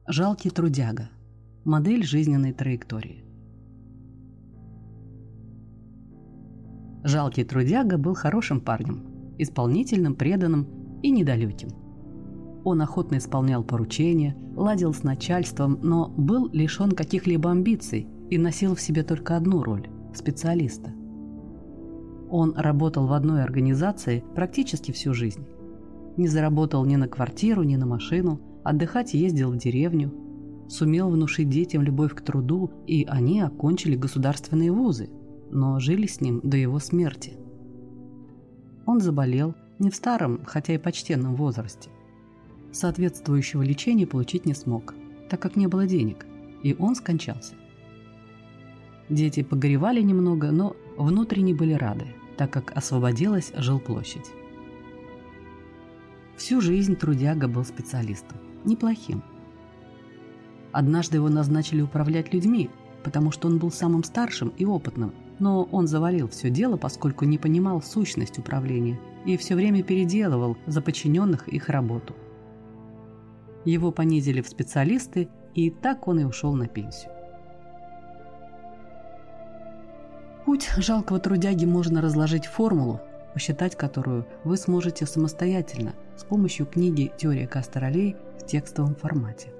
Жалкий трудяга. Модель жизненной траектории. Жалкий трудяга был хорошим парнем, исполнительным, преданным и недалеким. Он охотно исполнял поручения, ладил с начальством, но был лишен каких-либо амбиций и носил в себе только одну роль – специалиста. Он работал в одной организации практически всю жизнь. Не заработал ни на квартиру, ни на машину, отдыхать ездил в деревню, сумел внушить детям любовь к труду, и они окончили государственные вузы, но жили с ним до его смерти. Он заболел не в старом, хотя и почтенном возрасте. Соответствующего лечения получить не смог, так как не было денег, и он скончался. Дети погоревали немного, но внутренне были рады, так как освободилась жилплощадь. Всю жизнь трудяга был специалистом, неплохим. Однажды его назначили управлять людьми, потому что он был самым старшим и опытным, но он завалил все дело, поскольку не понимал сущность управления и все время переделывал за подчиненных их работу. Его понизили в специалисты, и так он и ушел на пенсию. Путь жалкого трудяги можно разложить в формулу, посчитать которую вы сможете самостоятельно с помощью книги «Теория касты ролей» в текстовом формате.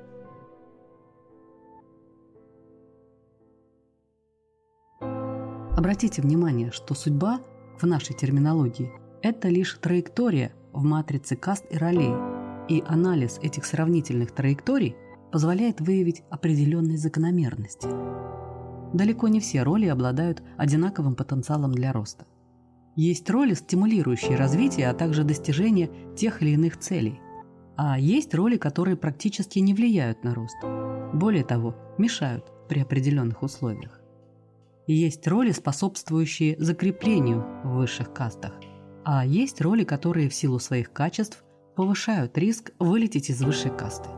Обратите внимание, что судьба в нашей терминологии – это лишь траектория в матрице каст и ролей, и анализ этих сравнительных траекторий позволяет выявить определенные закономерности. Далеко не все роли обладают одинаковым потенциалом для роста. Есть роли, стимулирующие развитие, а также достижение тех или иных целей. А есть роли, которые практически не влияют на рост. Более того, мешают при определенных условиях. Есть роли, способствующие закреплению в высших кастах, а есть роли, которые в силу своих качеств повышают риск вылететь из высшей касты.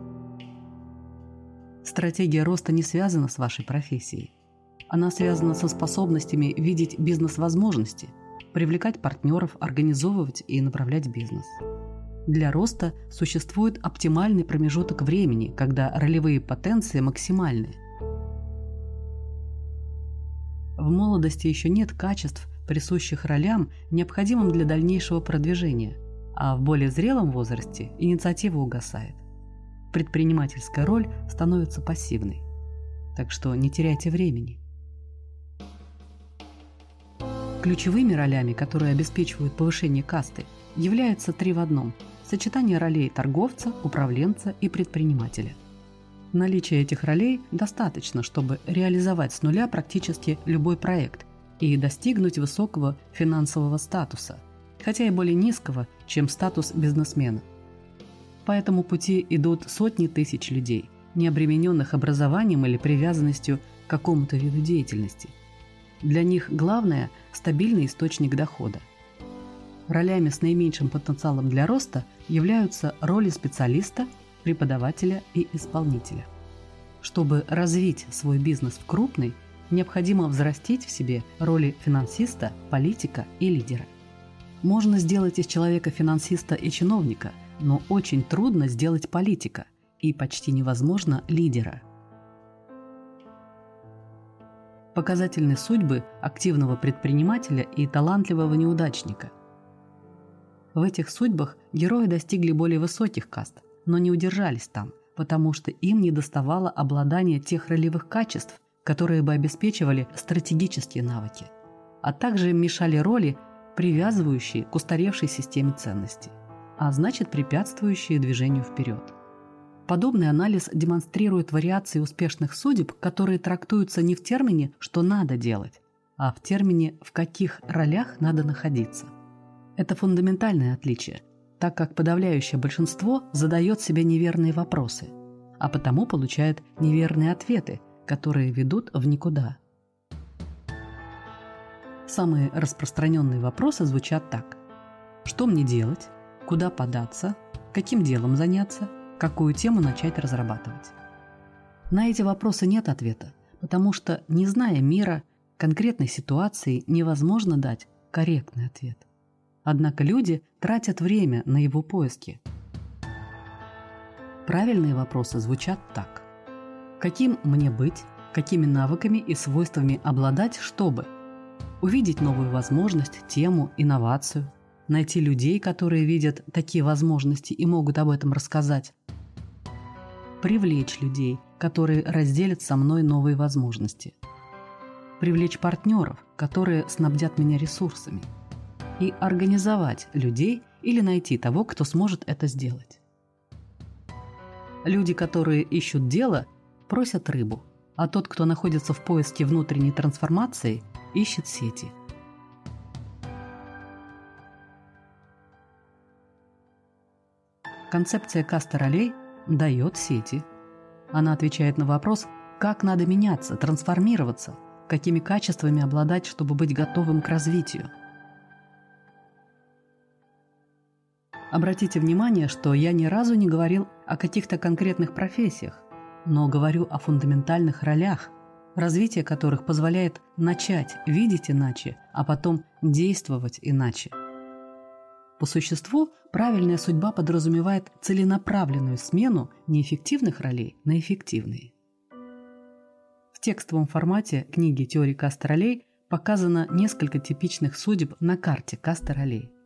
Стратегия роста не связана с вашей профессией. Она связана со способностями видеть бизнес-возможности, привлекать партнеров, организовывать и направлять бизнес. Для роста существует оптимальный промежуток времени, когда ролевые потенции максимальны. В молодости еще нет качеств, присущих ролям, необходимым для дальнейшего продвижения, а в более зрелом возрасте инициатива угасает. Предпринимательская роль становится пассивной. Так что не теряйте времени. Ключевыми ролями, которые обеспечивают повышение касты, являются 3 в одном – сочетание ролей торговца, управленца и предпринимателя. Наличие этих ролей достаточно, чтобы реализовать с нуля практически любой проект и достигнуть высокого финансового статуса, хотя и более низкого, чем статус бизнесмена. По этому пути идут сотни тысяч людей, не обремененных образованием или привязанностью к какому-то виду деятельности. Для них главное – стабильный источник дохода. Ролями с наименьшим потенциалом для роста являются роли специалиста, преподавателя и исполнителя. Чтобы развить свой бизнес в крупный, необходимо взрастить в себе роли финансиста, политика и лидера. Можно сделать из человека финансиста и чиновника, но очень трудно сделать политика и почти невозможно лидера. Показательны судьбы активного предпринимателя и талантливого неудачника. В этих судьбах герои достигли более высоких каст, но не удержались там, потому что им недоставало обладания тех ролевых качеств, которые бы обеспечивали стратегические навыки, а также им мешали роли, привязывающие к устаревшей системе ценностей, а значит препятствующие движению вперед. Подобный анализ демонстрирует вариации успешных судеб, которые трактуются не в термине «что надо делать», а в термине «в каких ролях надо находиться». Это фундаментальное отличие, так как подавляющее большинство задает себе неверные вопросы, а потому получает неверные ответы, которые ведут в никуда. Самые распространенные вопросы звучат так: что мне делать, куда податься, каким делом заняться, какую тему начать разрабатывать. На эти вопросы нет ответа, потому что, не зная мира, конкретной ситуации, невозможно дать корректный ответ. Однако люди тратят время на его поиски. Правильные вопросы звучат так. Каким мне быть, какими навыками и свойствами обладать, чтобы увидеть новую возможность, тему, инновацию, найти людей, которые видят такие возможности и могут об этом рассказать, привлечь людей, которые разделят со мной новые возможности, привлечь партнеров, которые снабдят меня ресурсами, и организовать людей или найти того, кто сможет это сделать. Люди, которые ищут дело, просят рыбу, а тот, кто находится в поиске внутренней трансформации, ищет сети. Концепция касты ролей дает сети. Она отвечает на вопрос, как надо меняться, трансформироваться, какими качествами обладать, чтобы быть готовым к развитию. Обратите внимание, что я ни разу не говорил о каких-то конкретных профессиях, но говорю о фундаментальных ролях, развитие которых позволяет начать видеть иначе, а потом действовать иначе. По существу, правильная судьба подразумевает целенаправленную смену неэффективных ролей на эффективные. В текстовом формате книги «Теория касты ролей» показано несколько типичных судеб на карте касты ролей.